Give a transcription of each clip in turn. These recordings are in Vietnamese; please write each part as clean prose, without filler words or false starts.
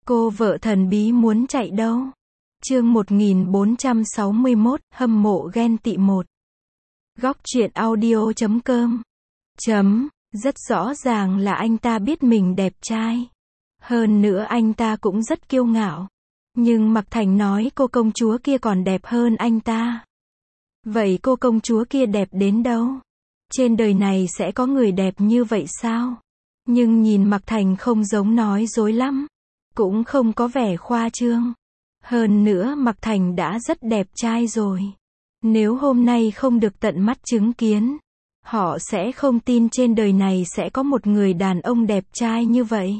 Cô vợ thần bí muốn chạy đâu? Chương 1461, hâm mộ ghen tị 1. Góc truyện audio.com. Rất rõ ràng là anh ta biết mình đẹp trai. Hơn nữa anh ta cũng rất kiêu ngạo. Nhưng Mạc Thành nói cô công chúa kia còn đẹp hơn anh ta. Vậy cô công chúa kia đẹp đến đâu? Trên đời này sẽ có người đẹp như vậy sao? Nhưng nhìn Mạc Thành không giống nói dối lắm. Cũng không có vẻ khoa trương. Hơn nữa Mạc Thành đã rất đẹp trai rồi. Nếu hôm nay không được tận mắt chứng kiến, họ sẽ không tin trên đời này sẽ có một người đàn ông đẹp trai như vậy.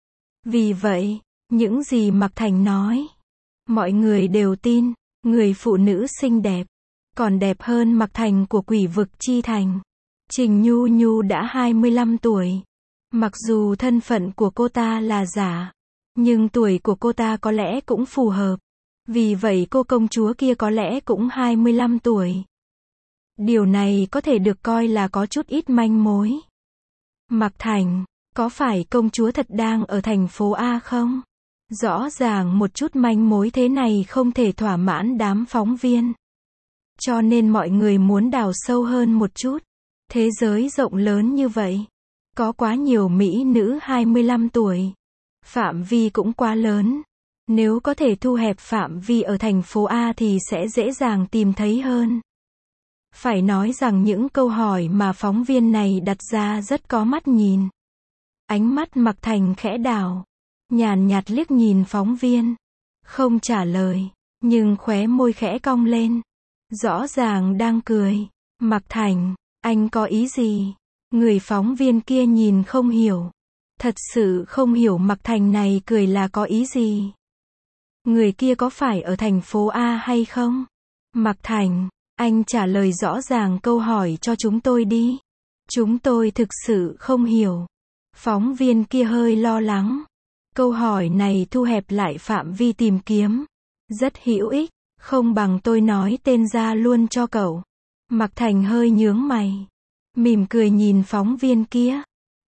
Vì vậy, những gì Mạc Thành nói, mọi người đều tin. Người phụ nữ xinh đẹp, còn đẹp hơn Mạc Thành của Quỷ Vực Chi Thành. Trình Nhu Nhu đã 25 tuổi. Mặc dù thân phận của cô ta là giả, nhưng tuổi của cô ta có lẽ cũng phù hợp. Vì vậy cô công chúa kia có lẽ cũng 25 tuổi. Điều này có thể được coi là có chút ít manh mối. Mạc Thành, có phải công chúa thật đang ở thành phố A không? Rõ ràng một chút manh mối thế này không thể thỏa mãn đám phóng viên. Cho nên mọi người muốn đào sâu hơn một chút. Thế giới rộng lớn như vậy. Có quá nhiều mỹ nữ 25 tuổi. Phạm vi cũng quá lớn. Nếu có thể thu hẹp phạm vi ở thành phố A thì sẽ dễ dàng tìm thấy hơn. Phải nói rằng những câu hỏi mà phóng viên này đặt ra rất có mắt nhìn. Ánh mắt Mạc Thành khẽ đảo. Nhàn nhạt liếc nhìn phóng viên. Không trả lời. Nhưng khóe môi khẽ cong lên. Rõ ràng đang cười. Mạc Thành, anh có ý gì? Người phóng viên kia nhìn không hiểu. Thật sự không hiểu Mạc Thành này cười là có ý gì. Người kia có phải ở thành phố A hay không? Mạc Thành, anh trả lời rõ ràng câu hỏi cho chúng tôi đi. Chúng tôi thực sự không hiểu. Phóng viên kia hơi lo lắng. Câu hỏi này thu hẹp lại phạm vi tìm kiếm. Rất hữu ích, không bằng tôi nói tên ra luôn cho cậu. Mạc Thành hơi nhướng mày. Mỉm cười nhìn phóng viên kia.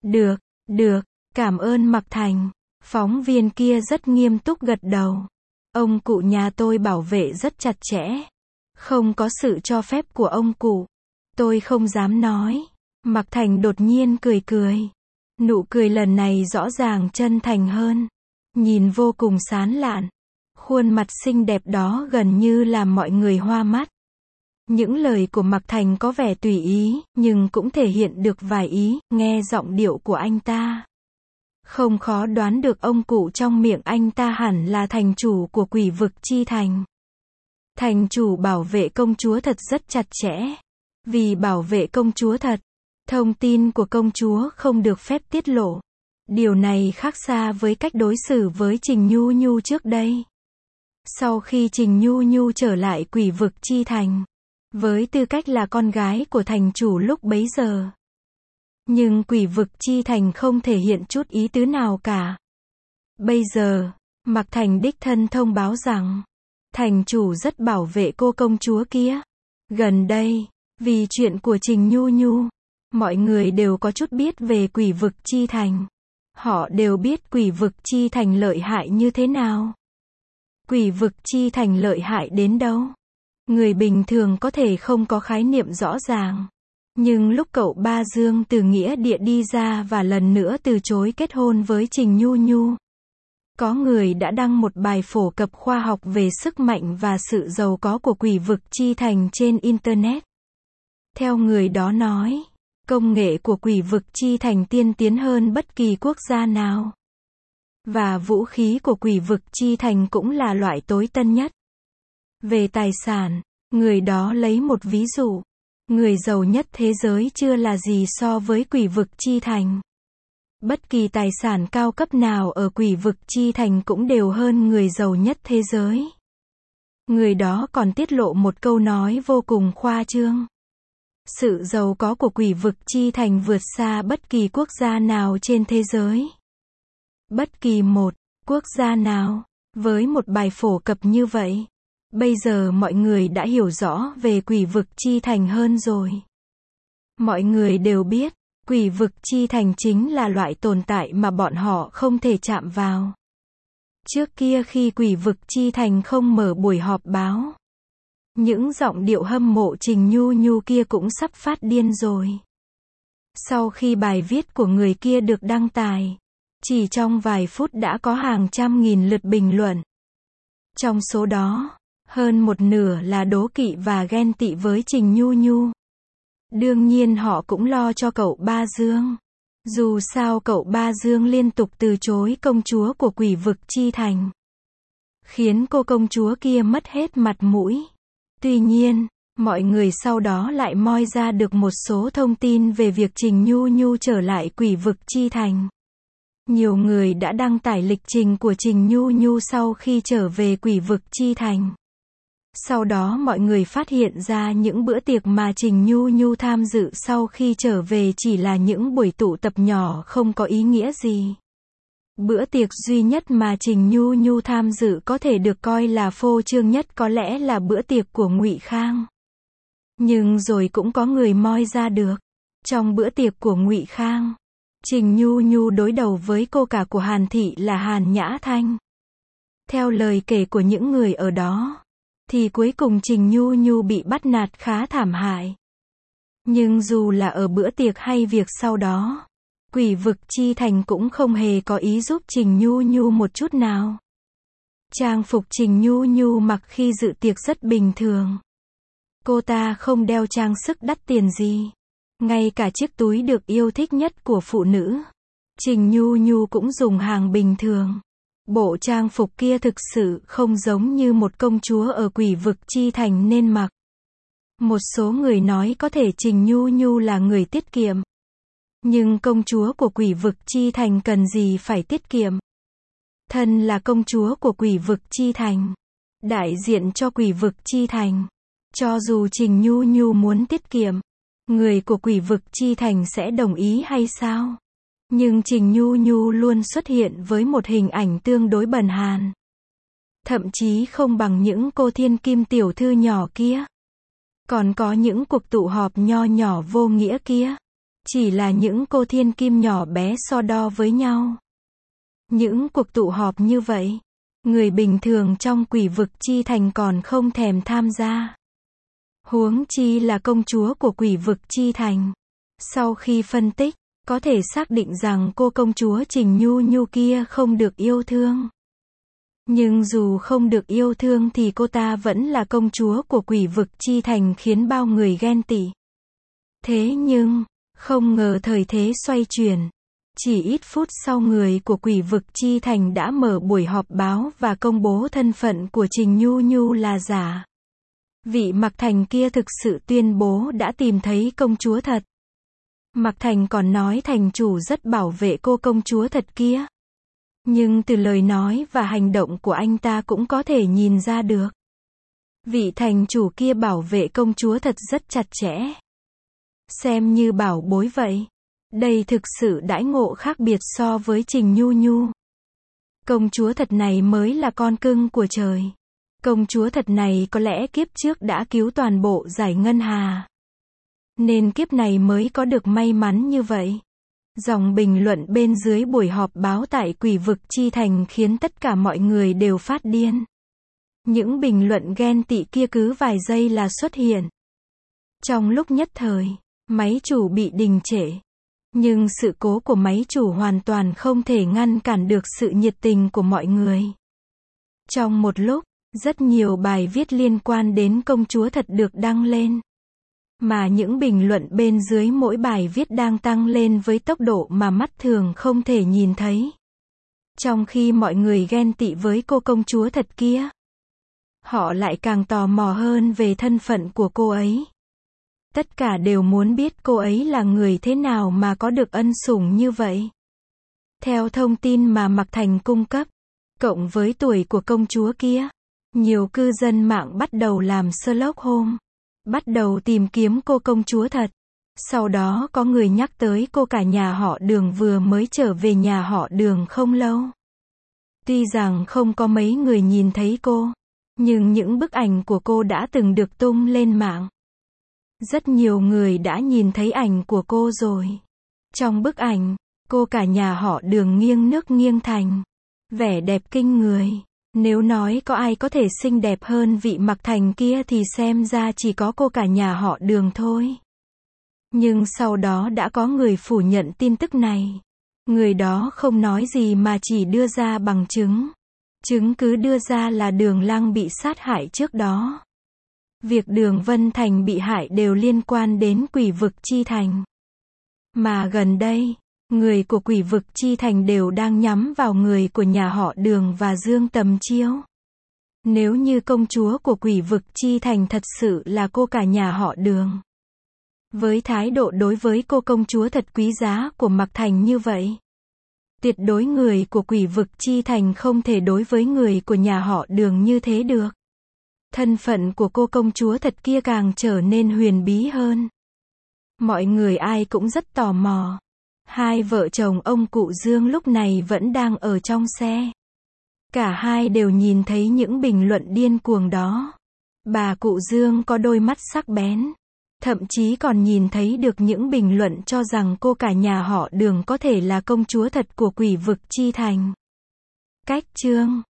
Được, cảm ơn Mạc Thành. Phóng viên kia rất nghiêm túc gật đầu. Ông cụ nhà tôi bảo vệ rất chặt chẽ. Không có sự cho phép của ông cụ, tôi không dám nói. Mạc Thành đột nhiên cười. Nụ cười lần này rõ ràng chân thành hơn. Nhìn vô cùng sán lạn. Khuôn mặt xinh đẹp đó gần như làm mọi người hoa mắt. Những lời của Mạc Thành có vẻ tùy ý, nhưng cũng thể hiện được vài ý, nghe giọng điệu của anh ta. Không khó đoán được ông cụ trong miệng anh ta hẳn là thành chủ của Quỷ Vực Chi Thành. Thành chủ bảo vệ công chúa thật rất chặt chẽ. Vì bảo vệ công chúa thật, thông tin của công chúa không được phép tiết lộ. Điều này khác xa với cách đối xử với Trình Nhu Nhu trước đây. Sau khi Trình Nhu Nhu trở lại Quỷ Vực Chi Thành, với tư cách là con gái của thành chủ lúc bấy giờ. Nhưng Quỷ Vực Chi Thành không thể hiện chút ý tứ nào cả. Bây giờ, Mạc Thành đích thân thông báo rằng, thành chủ rất bảo vệ cô công chúa kia. Gần đây, vì chuyện của Trình Nhu Nhu, mọi người đều có chút biết về Quỷ Vực Chi Thành. Họ đều biết Quỷ Vực Chi Thành lợi hại như thế nào. Quỷ Vực Chi Thành lợi hại đến đâu? Người bình thường có thể không có khái niệm rõ ràng. Nhưng lúc cậu ba Dương từ nghĩa địa đi ra và lần nữa từ chối kết hôn với Trình Nhu Nhu, có người đã đăng một bài phổ cập khoa học về sức mạnh và sự giàu có của Quỷ Vực Chi Thành trên Internet. Theo người đó nói, công nghệ của Quỷ Vực Chi Thành tiên tiến hơn bất kỳ quốc gia nào. Và vũ khí của Quỷ Vực Chi Thành cũng là loại tối tân nhất. Về tài sản, người đó lấy một ví dụ. Người giàu nhất thế giới chưa là gì so với Quỷ Vực Chi Thành. Bất kỳ tài sản cao cấp nào ở Quỷ Vực Chi Thành cũng đều hơn người giàu nhất thế giới. Người đó còn tiết lộ một câu nói vô cùng khoa trương. Sự giàu có của Quỷ Vực Chi Thành vượt xa bất kỳ quốc gia nào trên thế giới. Bất kỳ một quốc gia nào. Với một bài phổ cập như vậy, bây giờ mọi người đã hiểu rõ về Quỷ Vực Chi Thành hơn rồi. Mọi người đều biết, Quỷ Vực Chi Thành chính là loại tồn tại mà bọn họ không thể chạm vào. Trước kia khi Quỷ vực chi thành không mở buổi họp báo, những giọng điệu hâm mộ Trình Nhu Nhu kia cũng sắp phát điên rồi. Sau khi bài viết của người kia được đăng tải, chỉ trong vài phút đã có hàng trăm nghìn lượt bình luận. Trong số đó, hơn một nửa là đố kỵ và ghen tị với Trình Nhu Nhu. Đương nhiên họ cũng lo cho cậu Ba Dương. Dù sao cậu Ba Dương liên tục từ chối công chúa của Quỷ vực chi thành, khiến cô công chúa kia mất hết mặt mũi. Tuy nhiên, mọi người sau đó lại moi ra được một số thông tin về việc Trình Nhu Nhu trở lại Quỷ vực chi thành. Nhiều người đã đăng tải lịch trình của Trình Nhu Nhu sau khi trở về Quỷ vực chi thành. Sau đó mọi người phát hiện ra những bữa tiệc mà Trình Nhu Nhu tham dự sau khi trở về chỉ là những buổi tụ tập nhỏ không có ý nghĩa gì. Bữa tiệc duy nhất mà Trình Nhu Nhu tham dự có thể được coi là phô trương nhất có lẽ là bữa tiệc của Ngụy Khang. Nhưng rồi cũng có người moi ra được, trong bữa tiệc của Ngụy Khang, Trình Nhu Nhu đối đầu với cô cả của Hàn Thị là Hàn Nhã Thanh. Theo lời kể của những người ở đó, thì cuối cùng Trình Nhu Nhu bị bắt nạt khá thảm hại. Nhưng dù là ở bữa tiệc hay việc sau đó, Quỷ vực chi thành cũng không hề có ý giúp Trình Nhu Nhu một chút nào. Trang phục Trình Nhu Nhu mặc khi dự tiệc rất bình thường. Cô ta không đeo trang sức đắt tiền gì. Ngay cả chiếc túi được yêu thích nhất của phụ nữ, Trình Nhu Nhu cũng dùng hàng bình thường. Bộ trang phục kia thực sự không giống như một công chúa ở Quỷ vực chi thành nên mặc. Một số người nói có thể Trình Nhu Nhu là người tiết kiệm. Nhưng công chúa của Quỷ vực chi thành cần gì phải tiết kiệm? Thân là công chúa của Quỷ vực chi thành, đại diện cho Quỷ vực chi thành. Cho dù Trình Nhu Nhu muốn tiết kiệm, người của Quỷ vực chi thành sẽ đồng ý hay sao? Nhưng Trình Nhu Nhu luôn xuất hiện với một hình ảnh tương đối bần hàn. Thậm chí không bằng những cô thiên kim tiểu thư nhỏ kia. Còn có những cuộc tụ họp nho nhỏ vô nghĩa kia. Chỉ là những cô thiên kim nhỏ bé so đo với nhau. Những cuộc tụ họp như vậy, người bình thường trong Quỷ vực chi thành còn không thèm tham gia. Huống chi là công chúa của Quỷ vực chi thành. Sau khi phân tích, có thể xác định rằng cô công chúa Trình Nhu Nhu kia không được yêu thương. Nhưng dù không được yêu thương thì cô ta vẫn là công chúa của Quỷ vực chi thành khiến bao người ghen tị. Thế nhưng, không ngờ thời thế xoay chuyển. Chỉ ít phút sau người của Quỷ vực chi thành đã mở buổi họp báo và công bố thân phận của Trình Nhu Nhu là giả. Vị Mạc Thành kia thực sự tuyên bố đã tìm thấy công chúa thật. Mạc Thành còn nói thành chủ rất bảo vệ cô công chúa thật kia. Nhưng từ lời nói và hành động của anh ta cũng có thể nhìn ra được. Vị thành chủ kia bảo vệ công chúa thật rất chặt chẽ. Xem như bảo bối vậy. Đây thực sự đãi ngộ khác biệt so với Trình Nhu Nhu. Công chúa thật này mới là con cưng của trời. Công chúa thật này có lẽ kiếp trước đã cứu toàn bộ giải ngân hà. Nên kiếp này mới có được may mắn như vậy. Dòng bình luận bên dưới buổi họp báo tại Quỷ vực chi thành khiến tất cả mọi người đều phát điên. Những bình luận ghen tị kia cứ vài giây là xuất hiện. Trong lúc nhất thời, máy chủ bị đình trệ. Nhưng sự cố của máy chủ hoàn toàn không thể ngăn cản được sự nhiệt tình của mọi người. Trong một lúc, rất nhiều bài viết liên quan đến công chúa thật được đăng lên. Mà những bình luận bên dưới mỗi bài viết đang tăng lên với tốc độ mà mắt thường không thể nhìn thấy. Trong khi mọi người ghen tị với cô công chúa thật kia, họ lại càng tò mò hơn về thân phận của cô ấy. Tất cả đều muốn biết cô ấy là người thế nào mà có được ân sủng như vậy. Theo thông tin mà Mạc Thành cung cấp, cộng với tuổi của công chúa kia, nhiều cư dân mạng bắt đầu làm Sherlock Holmes. Bắt đầu tìm kiếm cô công chúa thật. Sau đó có người nhắc tới cô cả nhà họ Đường vừa mới trở về nhà họ Đường không lâu. Tuy rằng không có mấy người nhìn thấy cô, nhưng những bức ảnh của cô đã từng được tung lên mạng. Rất nhiều người đã nhìn thấy ảnh của cô rồi. Trong bức ảnh, cô cả nhà họ Đường nghiêng nước nghiêng thành. Vẻ đẹp kinh người. Nếu nói có ai có thể xinh đẹp hơn vị Mạc Thành kia thì xem ra chỉ có cô cả nhà họ Đường thôi. Nhưng sau đó đã có người phủ nhận tin tức này. Người đó không nói gì mà chỉ đưa ra bằng chứng. Chứng cứ đưa ra là Đường Lăng bị sát hại trước đó. Việc Đường Vân Thành bị hại đều liên quan đến Quỷ Vực Chi Thành. Mà gần đây, người của Quỷ Vực Chi Thành đều đang nhắm vào người của nhà họ Đường và Dương Tầm Chiêu. Nếu như công chúa của Quỷ Vực Chi Thành thật sự là cô cả nhà họ Đường, với thái độ đối với cô công chúa thật quý giá của Mạc Thành như vậy, tuyệt đối người của Quỷ Vực Chi Thành không thể đối với người của nhà họ Đường như thế được. Thân phận của cô công chúa thật kia càng trở nên huyền bí hơn. Mọi người ai cũng rất tò mò. Hai vợ chồng ông cụ Dương lúc này vẫn đang ở trong xe. Cả hai đều nhìn thấy những bình luận điên cuồng đó. Bà cụ Dương có đôi mắt sắc bén. Thậm chí còn nhìn thấy được những bình luận cho rằng cô cả nhà họ Đường có thể là công chúa thật của Quỷ Vực Chi Thành. Cách chương